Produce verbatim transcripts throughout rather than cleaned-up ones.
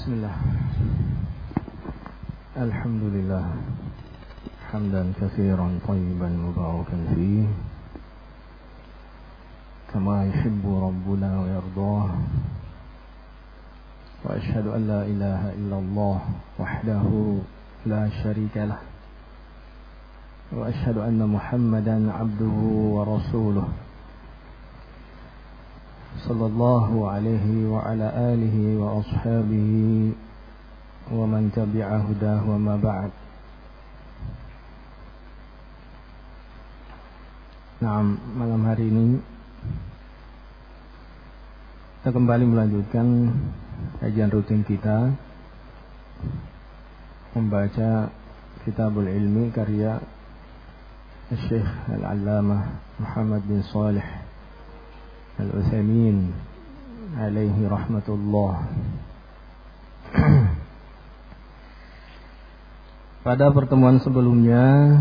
Bismillah. Alhamdulillah. Hamdan katsiran thayyiban mubarakan fihi. Kama yuhibbu rabbuna wa yardah. Wa asyhadu an la ilaha illallah wahdahu la syarika lah. Wa asyhadu anna Muhammadan abduhu wa rasuluh. Sallallahu alaihi wa ala alihi wa ashabihi wa man tabi'a hudahu wa ma ba'd. Nah, malam hari ini kita kembali melanjutkan kajian rutin kita membaca Kitabul Ilmi karya Syekh Al-Allamah Muhammad bin Shalih Al-Utsaimin alaihi rahmatullah. Pada pertemuan sebelumnya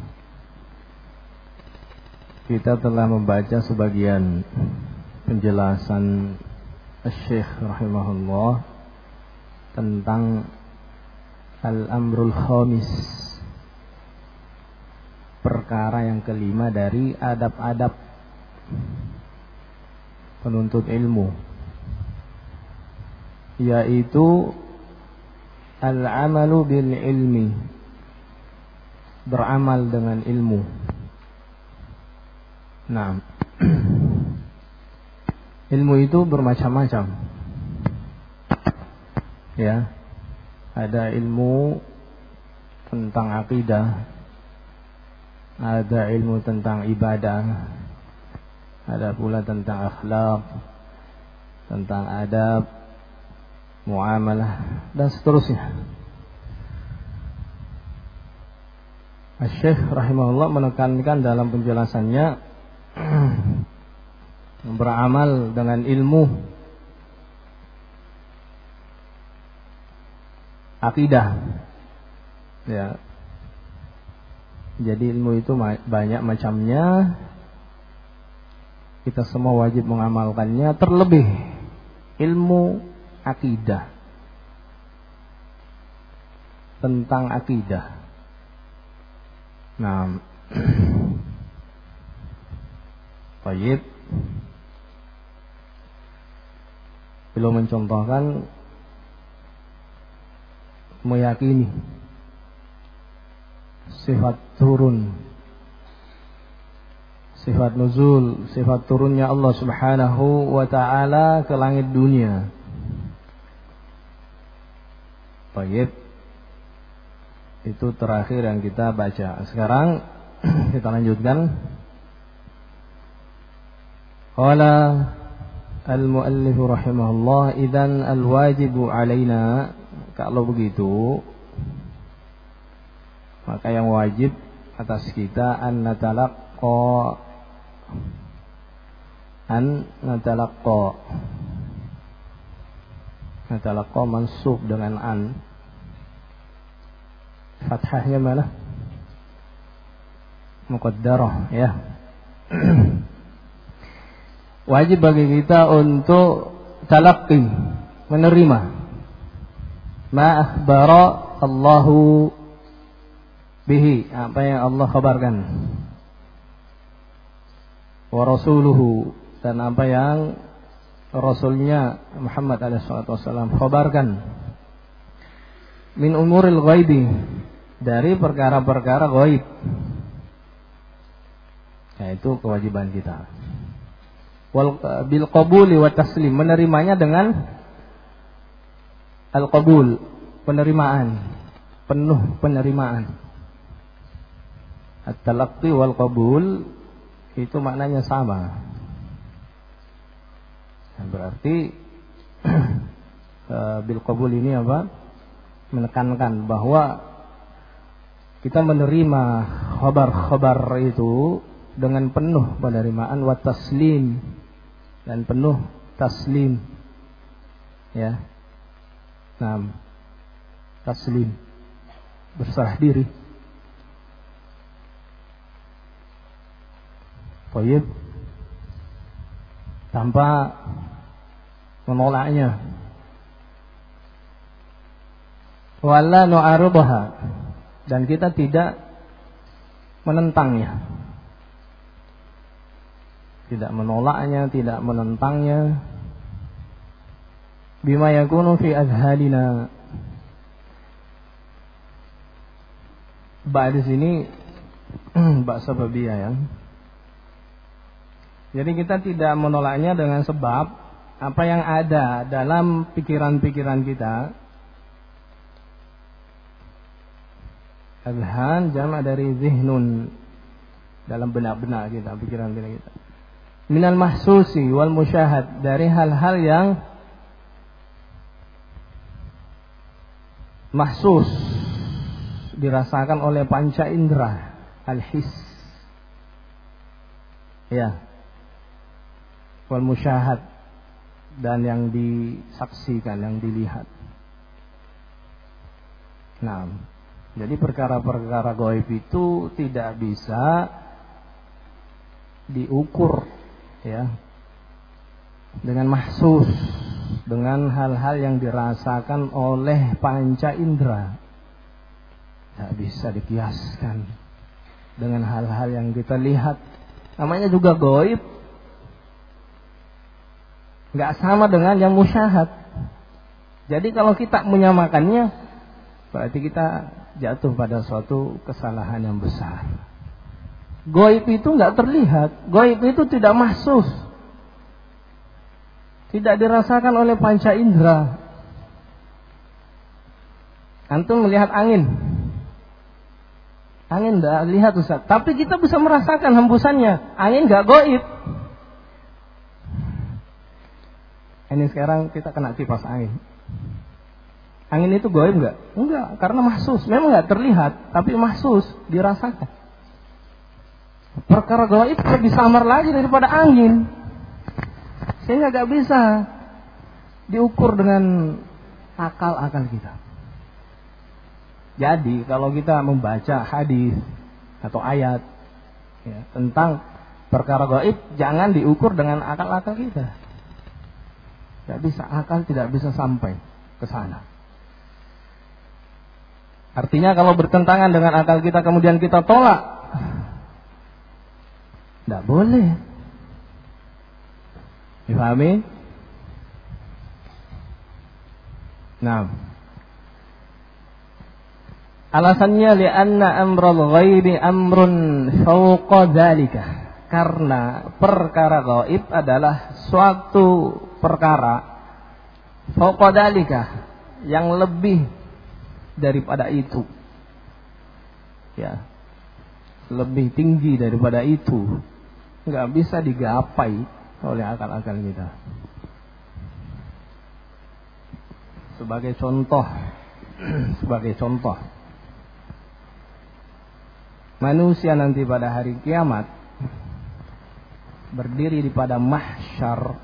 kita telah membaca sebagian penjelasan Syekh rahimahullah tentang Al-Amrul Khamis, perkara yang kelima dari adab-adab penuntut ilmu, yaitu al-amalu bil ilmi, beramal dengan ilmu. Nah, ilmu itu bermacam-macam. Ya, ada ilmu tentang akidah, ada ilmu tentang ibadah, ada pula tentang akhlak, tentang adab, muamalah, dan seterusnya. Syekh rahimahullah menekankan dalam penjelasannya beramal dengan ilmu akidah. Ya. Jadi ilmu itu banyak macamnya. Kita semua wajib mengamalkannya, terlebih ilmu akidah, tentang akidah. Nah, baik. Belum mencontohkan meyakini sifat turun, sifat nuzul, sifat turunnya Allah Subhanahu wa ta'ala ke langit dunia. Baik. Itu terakhir yang kita baca. Sekarang kita lanjutkan. Qala al-muallif rahimahullah, idzan al-wajibu alaina, kalau begitu maka yang wajib atas kita an natalaqqa an natalaqqa natalaqqa mansub dengan an, fathahnya mana? Muqaddarah, ya. Wajib bagi kita untuk talaqqi, menerima ma akhbara Allahu bihi, apa yang Allah khabarkan, wa rasuluhu, dan apa yang Rasulnya Muhammad alaihi salatu wasallam khabarkan, min umuril ghaibi, dari perkara-perkara ghaib. Nah, itu kewajiban kita. Wal bil qabuli wa taslim, menerimanya dengan al qabul, penerimaan, penuh penerimaan. At-talaqqi wal qabul itu maknanya sama. Nah, berarti bil qabul ini apa? Menekankan bahwa kita menerima khabar-khabar itu dengan penuh penerimaan, wa taslim, dan penuh taslim, ya. Nah, taslim, berserah diri. Baik, tanpa menolaknya. wala nu'aridha, dan kita tidak menentangnya, tidak menolaknya, tidak menentangnya. Bima yakunu fi azhalina. Ba di sini ba sababiyah ya. Jadi kita tidak menolaknya dengan sebab apa yang ada dalam pikiran-pikiran kita. Azhan jama' dari zihnun, dalam benak-benak kita, pikiran-pikiran kita. Minal mahsusi wal musyahad, dari hal-hal yang mahsus, dirasakan oleh panca indera, al-his, ya, wal musyahad, dan yang disaksikan, yang dilihat. Nah, jadi perkara-perkara gaib itu tidak bisa diukur, ya, dengan mahsus, dengan hal-hal yang dirasakan oleh panca indera. Tidak bisa dikiaskan dengan hal-hal yang kita lihat. Namanya juga gaib, nggak sama dengan yang musyahad. Jadi kalau kita menyamakannya, berarti kita jatuh pada suatu kesalahan yang besar. Gaib itu nggak terlihat, gaib itu tidak mahsus, tidak dirasakan oleh panca indera. Antum melihat angin, angin tidak lihat Ustaz, tapi kita bisa merasakan hembusannya. Angin nggak gaib. Ini sekarang kita kena kipas angin. Angin itu gaib nggak? Enggak, karena mahsus. Memang nggak terlihat, tapi mahsus, dirasakan. Perkara gaib lebih samar lagi daripada angin, sehingga nggak bisa diukur dengan akal-akal kita. Jadi kalau kita membaca hadis atau ayat, ya, tentang perkara gaib, jangan diukur dengan akal-akal kita. Tidak bisa, akal tidak bisa sampai ke sana. Artinya kalau bertentangan dengan akal kita kemudian kita tolak, tidak boleh. Dipahami? Nah, alasannya li'anna amral ghaibi amrun fawqa dzalika, karena perkara gaib adalah suatu perkara fawqa dzalika, yang lebih daripada itu, ya, lebih tinggi daripada itu, nggak bisa digapai oleh akal-akal kita. Sebagai contoh, sebagai contoh, manusia nanti pada hari kiamat berdiri di pada mahsyar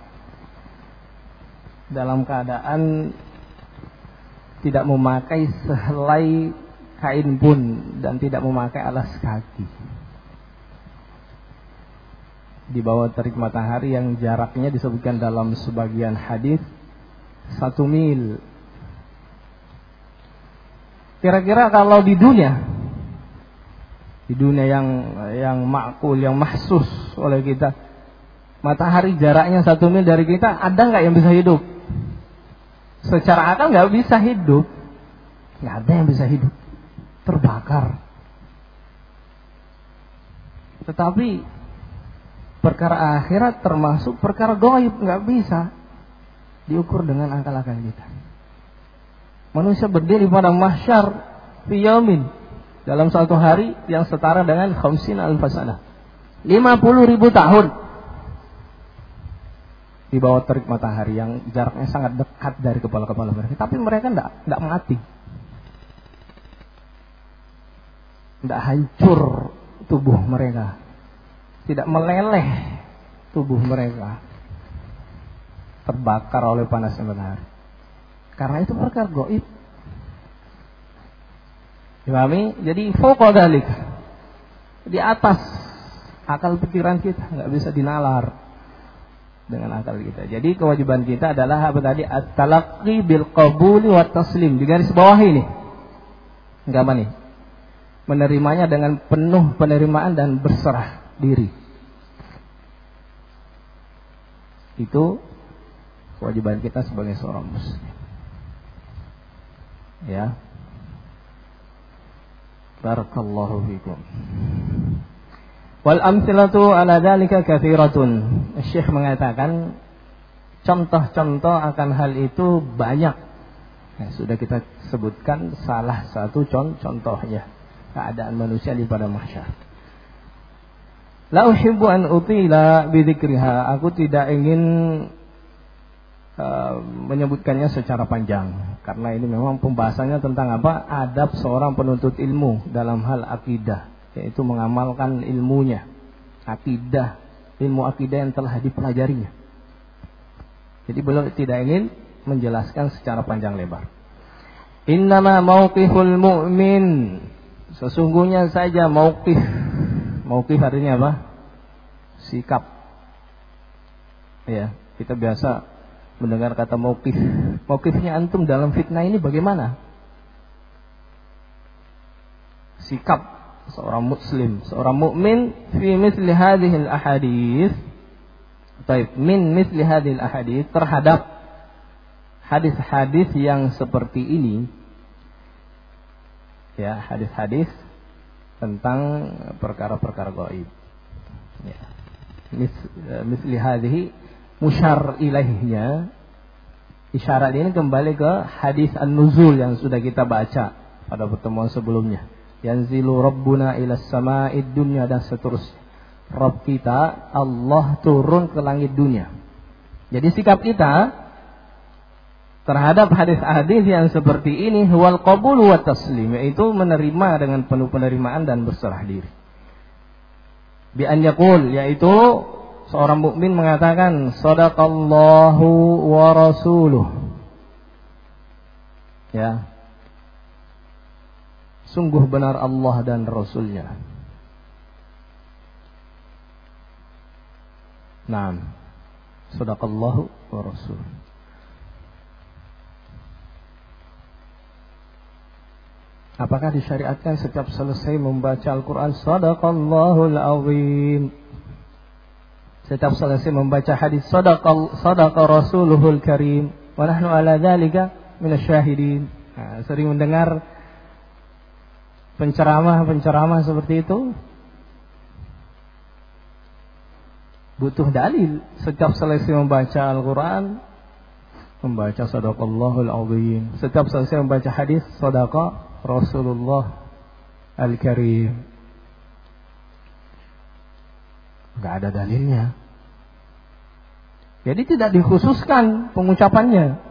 dalam keadaan tidak memakai sehelai kain pun dan tidak memakai alas kaki, di bawah terik matahari yang jaraknya disebutkan dalam sebagian hadis satu mil. Kira-kira kalau di dunia, di dunia yang yang makul, yang mahsus oleh kita, matahari jaraknya satu mil dari kita, ada nggak yang bisa hidup? Secara akal nggak bisa hidup, nggak ada yang bisa hidup, terbakar. Tetapi perkara akhirat termasuk perkara gaib, nggak bisa diukur dengan akal-akal kita. Manusia berdiri pada mahsyar fi yaumin, dalam satu hari yang setara dengan khamsin alf sanah, lima puluh ribu tahun, di bawah terik matahari yang jaraknya sangat dekat dari kepala-kepala mereka. Tapi mereka tidak tidak mati, tidak hancur tubuh mereka, tidak meleleh tubuh mereka, terbakar oleh panasnya matahari. Karena itu perkara gaib. Dipahami? Jadi fauqa dzalik, di atas akal pikiran kita, nggak bisa dinalar dengan akal kita. Jadi kewajiban kita adalah apa tadi? At-talaqqi bil qabuli wat taslim. Di garis bawah ini, Enggak apa nih? Menerimanya dengan penuh penerimaan dan berserah diri. Itu kewajiban kita sebagai seorang muslim. Ya. Barakallahu fikum. Wal amthilatu ala dzalika katsiratun. Syekh mengatakan contoh-contoh akan hal itu banyak. Ya, sudah kita sebutkan salah satu contohnya keadaan manusia di pada mahsyar. La uhibbu an utila bi dzikriha. Aku tidak ingin uh, menyebutkannya secara panjang karena ini memang pembahasannya tentang apa? Adab seorang penuntut ilmu dalam hal akidah, yaitu mengamalkan ilmunya. Akidah, ilmu akidah yang telah dipelajarinya. Jadi beliau tidak ingin menjelaskan secara panjang lebar. Innama mauqiful mu'min. Sesungguhnya saja mauqif. Mauqif artinya apa? Sikap. Ya, kita biasa mendengar kata mauqif. Mauqifnya antum dalam fitnah ini bagaimana? Sikap seorang muslim, seorang mukmin fi misli hadhil ahadits. Baik, min misli hadhil ahadits, terhadap hadis-hadis yang seperti ini. Ya, hadis-hadis tentang perkara-perkara gaib. Ya. Mis, misli hadhihi musyar ilaihnya. Isyarat ini kembali ke hadis an-nuzul yang sudah kita baca pada pertemuan sebelumnya. Yanzilu rabbuna ilas sama'id dunya dan seterusnya. Rabb kita, Allah turun ke langit dunia. Jadi sikap kita terhadap hadis-hadis yang seperti ini huwal qabul wa taslim, yaitu menerima dengan penuh penerimaan dan berserah diri. Bi an yaqul, yaitu seorang mukmin mengatakan shadaqallahu wa rasuluh. Ya. Sungguh benar Allah dan Rasulnya. Naam. Shadaqallahu wa rasuluh. Apakah disyariatkan setiap selesai membaca Al-Quran Sadaqallahul azim? Setiap selesai membaca hadis Sadaqal Sadaqa Rasuluhul Karim wa nahnu ala dzalika minasyahidin. Nah, sering mendengar penceramah-penceramah seperti itu. Butuh dalil. Setiap selesai membaca Al-Quran membaca Sadaqallahul azim. Setiap selesai membaca hadis Sadaqa Rasulullah Al-Karim. Enggak ada dalilnya. Jadi tidak dikhususkan pengucapannya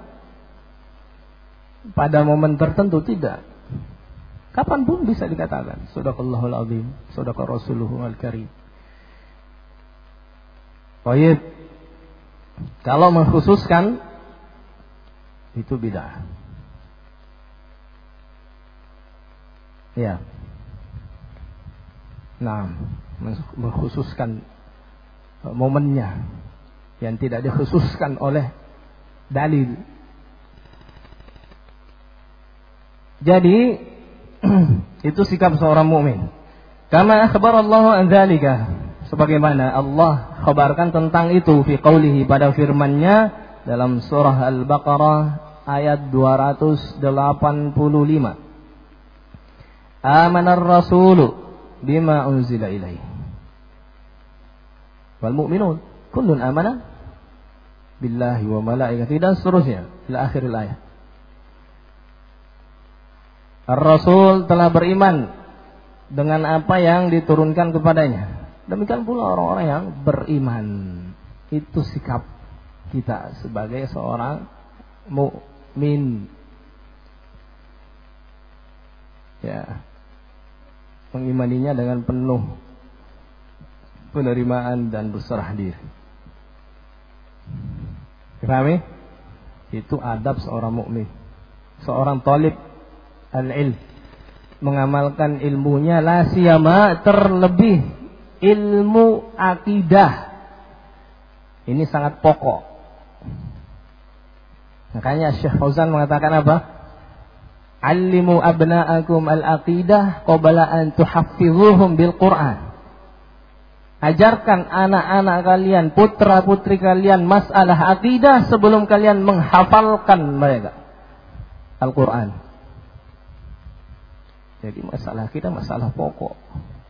pada momen tertentu, tidak. Kapan pun bisa dikatakan Sadaqallahul azim, Sadaqa Rasulullah Al-Karim. Baik. Kalau mengkhususkan itu bid'ah. Ya. Nah, mengkhususkan momennya yang tidak dikhususkan oleh dalil. Jadi itu sikap seorang mukmin. Kama akhbarallahu an dzalika, sebagaimana Allah khabarkan tentang itu fi qaulihi, pada firman-Nya dalam surah Al-Baqarah ayat dua ratus delapan puluh lima. Amanar rasulu bima unzila ilaihi wal mu'minun kullun amana billahi wa malaikatihi dan seterusnya ila akhir ayat. Ar-Rasul telah beriman dengan apa yang diturunkan kepadanya. Demikian pula orang-orang yang beriman. Itu sikap kita sebagai seorang mukmin. Ya. Mengimaninya dengan penuh penerimaan dan berserah diri. Pahami? Itu adab seorang mukmin. Seorang talib al-ilm mengamalkan ilmunya, la siyama terlebih ilmu akidah. Ini sangat pokok. Makanya Syekh Fauzan mengatakan apa? Allimu abna'akum al-aqidah qabla an tuhaffizuhum bil Qur'an. Ajarkan anak-anak kalian, putra-putri kalian masalah akidah sebelum kalian menghafalkan mereka Al-Quran. Jadi masalah akidah masalah pokok.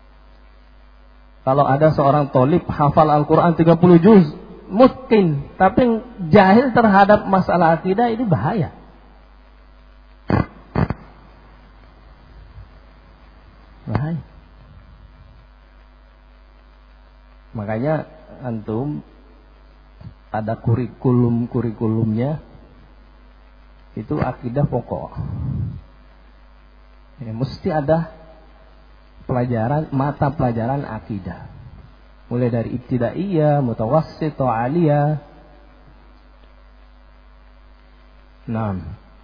Kalau ada seorang tolib hafal Al-Quran tiga puluh juz, mungkin, tapi jahil terhadap masalah akidah, ini bahaya. Bahaya. Makanya antum ada kurikulum-kurikulumnya itu akidah pokok. Ya, mesti ada pelajaran, mata pelajaran akidah. Mulai dari ibtidaiyah, mutawassit, aliyah. Nah,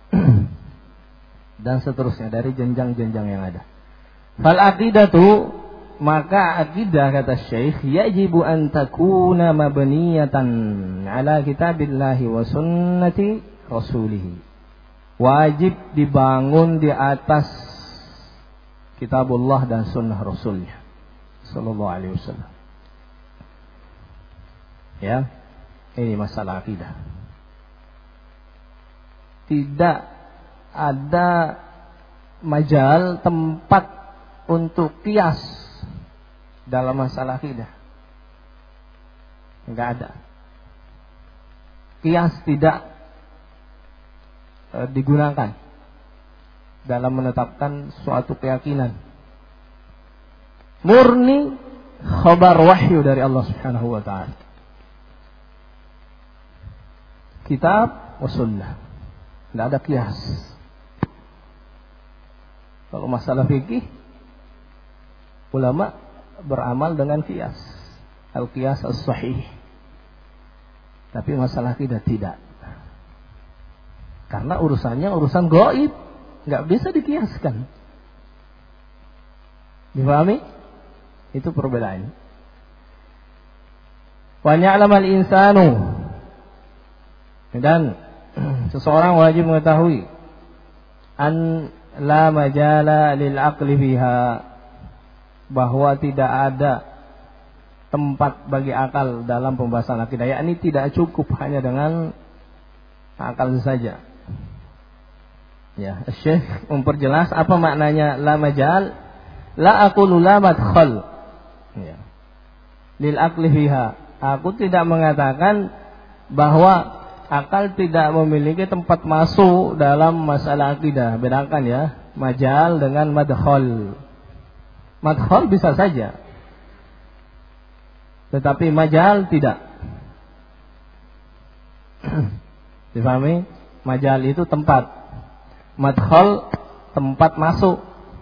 dan seterusnya dari jenjang-jenjang yang ada. Fal aqidatu, maka akidah kata Syekh, yajibu an takuna mabniyatan ala kitabillahi wa sunnati rasulih. Wajib dibangun di atas kitabullah dan sunnah rasulnya sallallahu alaihi wasallam. Ya, ini masalah akidah. Tidak ada majal, tempat untuk kias dalam masalah akidah. Enggak ada. Kias tidak e, digunakan dalam menetapkan suatu keyakinan. Murni khabar wahyu dari Allah Subhanahu wa taala. Kitab wa sunnah. Tidak ada kias. Kalau masalah fikih, ulama beramal dengan kias, al-qiyas as-sahih. Tapi masalah akidah tidak. Karena urusannya urusan gaib, enggak bisa dikiaskan. Difahami? Itu perbedaan. Wa ya'lamal insanu, dan seseorang wajib mengetahui an la majala lil aqli fiha, bahwa tidak ada tempat bagi akal dalam pembahasan akidah. Yakni tidak cukup hanya dengan akal saja. Ya, Syekh memperjelas apa maknanya la majal. La aqulu la madkhal. Ya. Lil aqli fiha. Aku tidak mengatakan bahwa akal tidak memiliki tempat masuk dalam masalah akidah. Bedakan ya, majal dengan madkhal. Madkhal bisa saja, tetapi majal tidak. Difahami? Majal itu tempat, madkhal tempat masuk.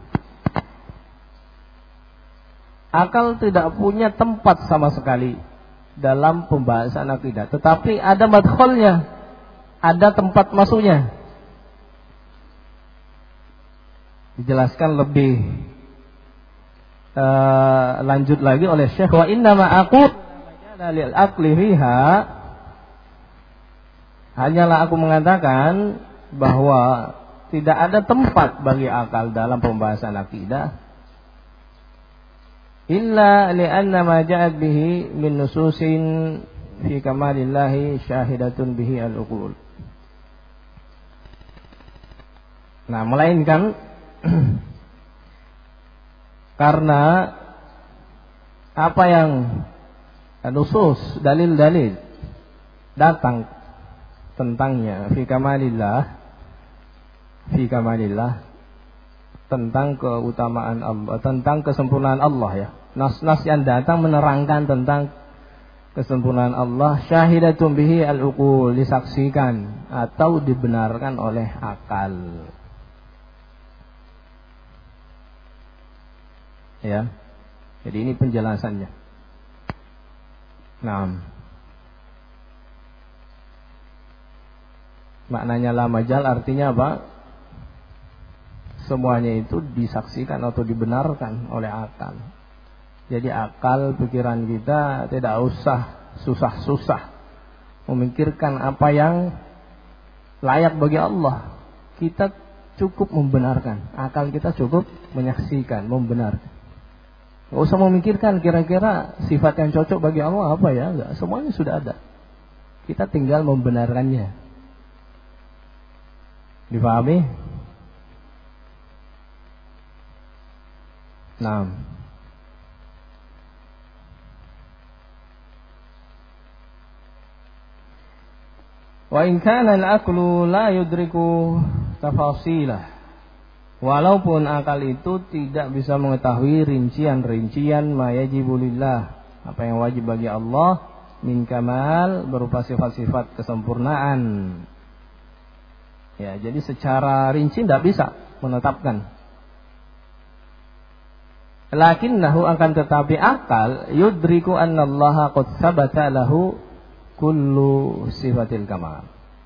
Akal tidak punya tempat sama sekali dalam pembahasan akidah, tetapi ada madkhalnya, ada tempat masuknya. Dijelaskan lebih Uh, lanjut lagi oleh Syekh, wa inna ma aqul lil aqli fiha, hanyalah aku mengatakan bahwa tidak ada tempat bagi akal dalam pembahasan akidah illa li'anna ma ja'at bihi min nususin fi kamalillahi syahidatun bihi al-uqul. Nah, melainkan karena apa yang nusus, dalil-dalil datang tentangnya, fi kamalillah, fi kamalillah, tentang keutamaan Allah, tentang kesempurnaan Allah ya. Nas-nas yang datang menerangkan tentang kesempurnaan Allah, syahidatun bihi al-uqul, disaksikan atau dibenarkan oleh akal. Ya, jadi ini penjelasannya. Nah, maknanya la majal artinya apa? Semuanya itu disaksikan atau dibenarkan oleh akal. Jadi akal, pikiran kita tidak usah susah-susah memikirkan apa yang layak bagi Allah. Kita cukup membenarkan. Akal kita cukup menyaksikan, membenarkan. Gak usah memikirkan kira-kira sifat yang cocok bagi Allah apa ya. Enggak, semuanya sudah ada. Kita tinggal membenarkannya. Dipahami? Nah. Wa in kana al-aqlu la yudriku tafasilah. Walaupun akal itu tidak bisa mengetahui rincian-rincian ma yajibu lillah, apa yang wajib bagi Allah min kamal, berupa sifat-sifat kesempurnaan. Ya, jadi secara rinci tidak bisa menetapkan. Lakinnahu, akan tetapi akal yudriku annallaha qad sabata lahu kullu sifatil kamal.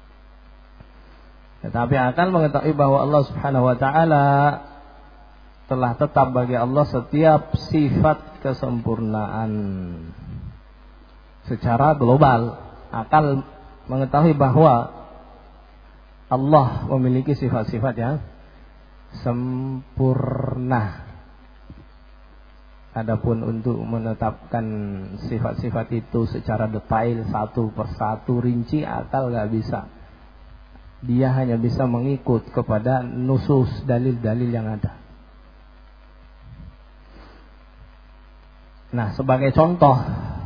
Tetapi akal mengetahui bahwa Allah Subhanahu wa taala telah tetap bagi Allah setiap sifat kesempurnaan. Secara global, akal mengetahui bahwa Allah memiliki sifat-sifat yang sempurna. Adapun untuk menetapkan sifat-sifat itu secara detail satu persatu rinci, akal gak bisa. Dia hanya bisa mengikut kepada nusus, dalil-dalil yang ada. Nah, sebagai contoh,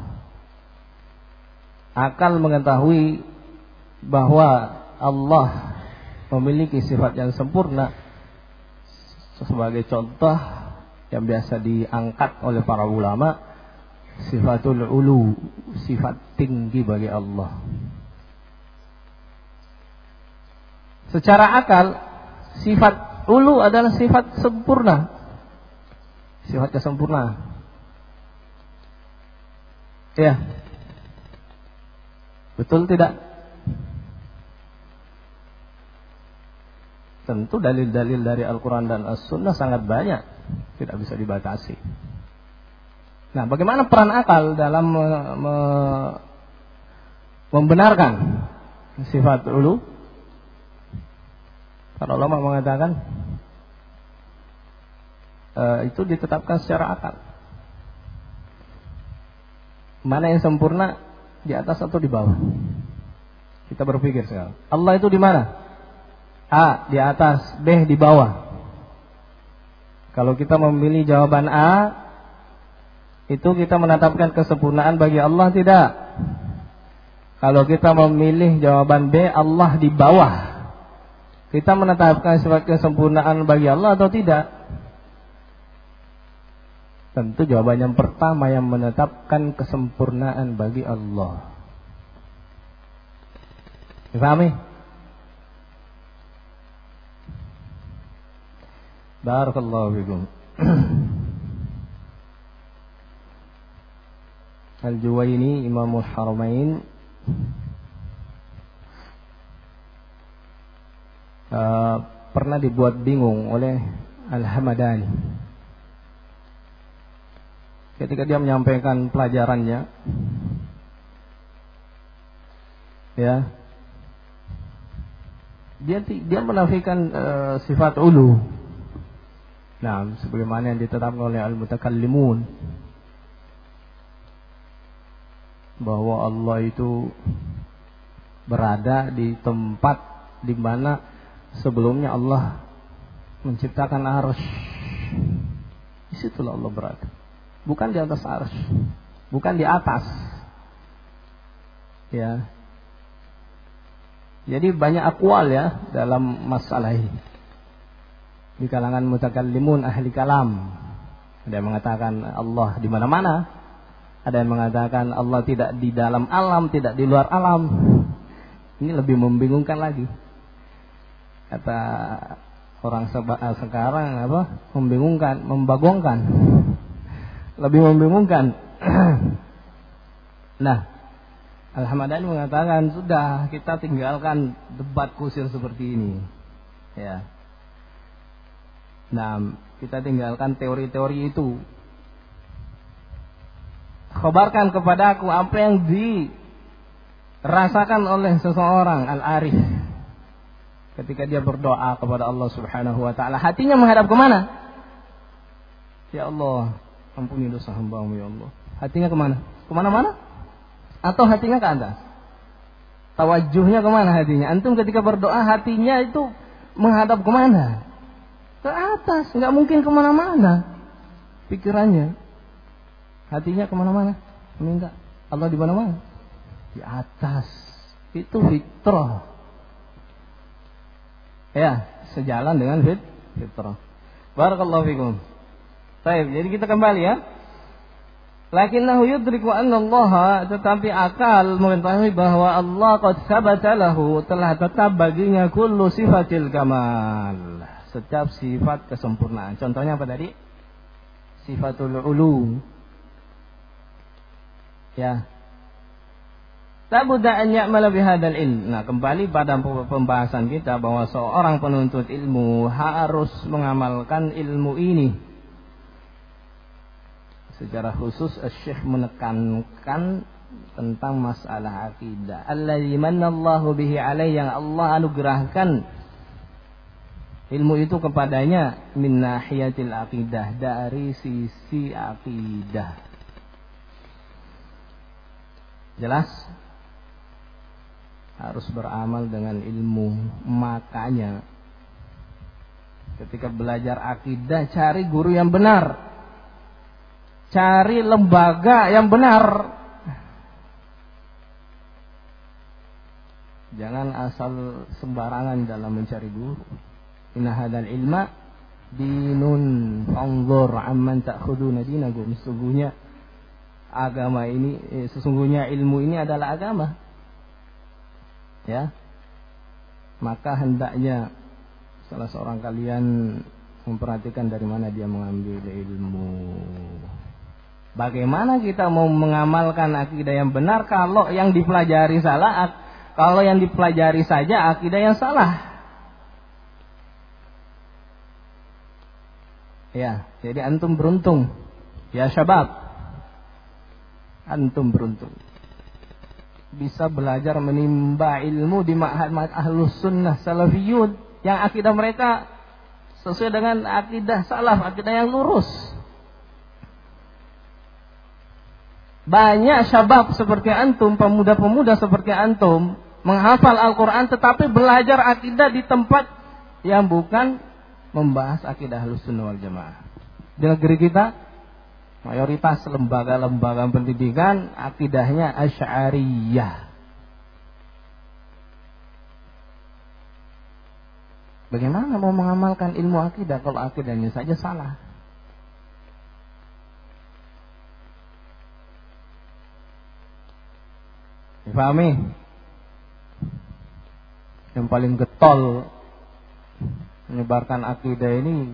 akal mengetahui bahwa Allah memiliki sifat yang sempurna. Sebagai contoh yang biasa diangkat oleh para ulama, sifatul ulu, sifat tinggi bagi Allah. Secara akal, sifat ulu adalah sifat sempurna, sifat kesempurnaan. Ya, betul tidak? Tentu dalil-dalil dari Al-Quran dan As-Sunnah sangat banyak, tidak bisa dibatasi. Nah, bagaimana peran akal dalam me, me, membenarkan sifat ulu? Para ulama mengatakan e, itu ditetapkan secara akal. Mana yang sempurna, di atas atau di bawah? Kita berpikir sekarang. Allah itu di mana? A, di atas, B, di bawah. Kalau kita memilih jawaban A, itu kita menetapkan kesempurnaan bagi Allah, tidak? Kalau kita memilih jawaban B, Allah di bawah, kita menetapkan sifat kesempurnaan bagi Allah atau tidak? Tentu jawaban yang pertama yang menetapkan kesempurnaan bagi Allah. Dipahami? Barakallahu fikum. Al-Juwayni, Imamul Haramain, uh, pernah dibuat bingung oleh Al-Hamadani ketika dia menyampaikan pelajarannya. Ya, dia dia menafikan uh, sifat ulu. Nah, sebagaimana yang ditetapkan oleh al-mutakallimun, bahwa Allah itu berada di tempat di mana sebelumnya Allah menciptakan arsy. Di situlah Allah berada, bukan di atas arsy, bukan di atas. Ya. Jadi banyak akwal ya dalam masalah ini. Di kalangan mutakallimun, ahli kalam, ada yang mengatakan Allah di mana-mana, ada yang mengatakan Allah tidak di dalam alam, tidak di luar alam. Ini lebih membingungkan lagi. Kata orang sekarang apa? Membingungkan, membagongkan. Lebih membingungkan. Nah, Al-Hamadani mengatakan sudah, kita tinggalkan debat kusir seperti ini. Ya. Nah, kita tinggalkan teori-teori itu. Khabarkan kepada aku apa yang dirasakan oleh seseorang al-arif. ketika dia berdoa kepada Allah Subhanahu wa taala, hatinya menghadap kemana? Ya Allah, ampuni dosa hamba-Mu ya Allah. Hatinya kemana? Kemana-mana? Atau hatinya ke atas? Tawajuhnya kemana hatinya? Antum ketika berdoa hatinya itu menghadap kemana? Ke atas, nggak mungkin kemana-mana pikirannya. Hatinya kemana-mana? Minta Allah di mana-mana? Di atas. Itu fitrah. Ya, sejalan dengan fit, fitrah. Barakallahu fikum. Baik, jadi kita kembali ya. Lakinnahu yudriku anna Allah, tetapi akal mengetahui bahwa Allah qad sabata lahu, telah tetap baginya kullu sifatil kamal, setiap sifat kesempurnaan. Contohnya apa tadi? Sifatul ulu. Ya. Labudda an ya'mala bihadzal ilm. Nah, kembali pada pembahasan kita bahwa seorang penuntut ilmu harus mengamalkan ilmu ini. Secara khusus Syekh menekankan tentang masalah akidah. Allazi manallahu bihi alaihi, yang Allah anugerahkan ilmu itu kepadanya, min nahiyatil aqidah, dari sisi akidah. Jelas? Harus beramal dengan ilmu. Makanya ketika belajar akidah, cari guru yang benar, cari lembaga yang benar. Jangan asal sembarangan dalam mencari guru. Inna hadzal ilma dinun fanzur amman ta'khuduna dinakum. Sesungguhnya agama ini, eh, sesungguhnya ilmu ini adalah agama. Ya. Maka hendaknya salah seorang kalian memperhatikan dari mana dia mengambil ilmu. Bagaimana kita mau mengamalkan akidah yang benar kalau yang dipelajari salah, kalau yang dipelajari saja akidah yang salah? Ya, jadi antum beruntung. Ya syabab, antum beruntung. Bisa belajar menimba ilmu di ma'had ahlus sunnah salafiyun, yang akidah mereka sesuai dengan akidah salaf, akidah yang lurus. Banyak syabab seperti antum, pemuda-pemuda seperti antum, menghafal Al-Quran tetapi belajar akidah di tempat yang bukan membahas akidah Ahlus Sunnah wal Jamaah. Di negeri kita, mayoritas lembaga-lembaga pendidikan akidahnya Asy'ariyah. Bagaimana mau mengamalkan ilmu akidah kalau akidahnya saja salah? Dipahami? Yang paling getol menyebarkan akidah ini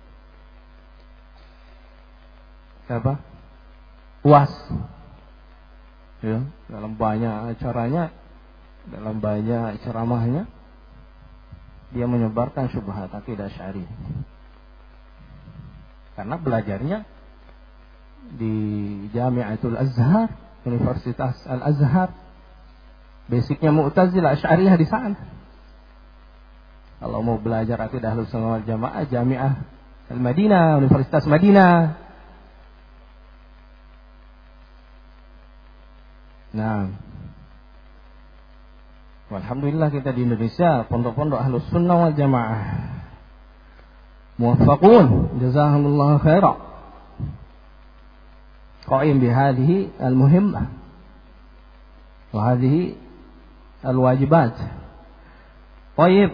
siapa? Uas. Ya, dalam banyak acaranya, dalam banyak ceramahnya, dia menyebarkan syubhat akidah Asy'ari. Karena belajarnya di Jami'atul Azhar, Universitas Al-Azhar. Basicnya Mu'tazilah, Asy'ariyah di sana. Kalau mau belajar akidah Ahlus Sunnah wal Jamaah, Jami'ah Al-Madinah, Universitas Madinah. Nah, alhamdulillah kita di Indonesia pondok-pondok Ahlus Sunnah wal Jamaah muwaffaqun, jazakumullahu khairan, qaim bihadhihi al-muhimmah wa hadhihi al-wajibat. Baik.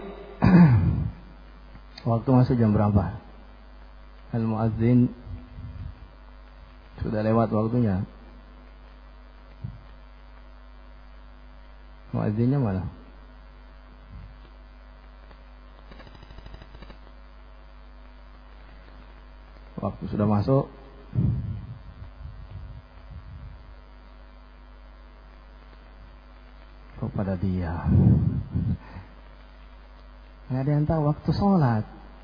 Waktu masuk jam berapa? Al-muadzin sudah lewat waktunya. Muadzinnya mana? Waktu sudah masuk. Kepada dia. Nggak ada yang tahu waktu sholat.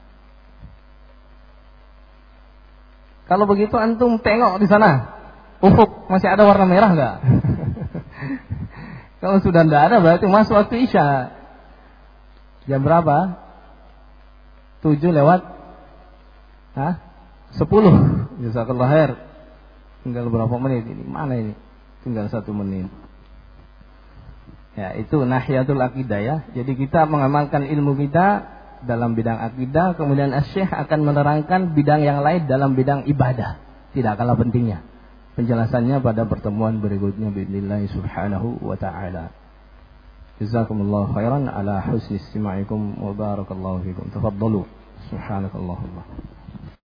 Kalau begitu antum tengok di sana, ufuk masih ada warna merah nggak? Kalau sudah tidak ada berarti masuk waktu isya. Jam berapa? tujuh lewat Hah? sepuluh. Jazakallah khair. Tinggal berapa menit ini? Mana ini? Tinggal satu menit. Ya, itu nahiyatul akidah ya. Jadi kita mengamalkan ilmu kita dalam bidang akidah, kemudian Asy-Syaikh akan menerangkan bidang yang lain dalam bidang ibadah. Tidak kalah pentingnya. Penjelasannya pada pertemuan berikutnya billahi subhanahu wa ta'ala. Jazakumullahu khairan ala husni istima'ikum wa barakallahu fikum. Tafaddalu. Subhanakallahumma.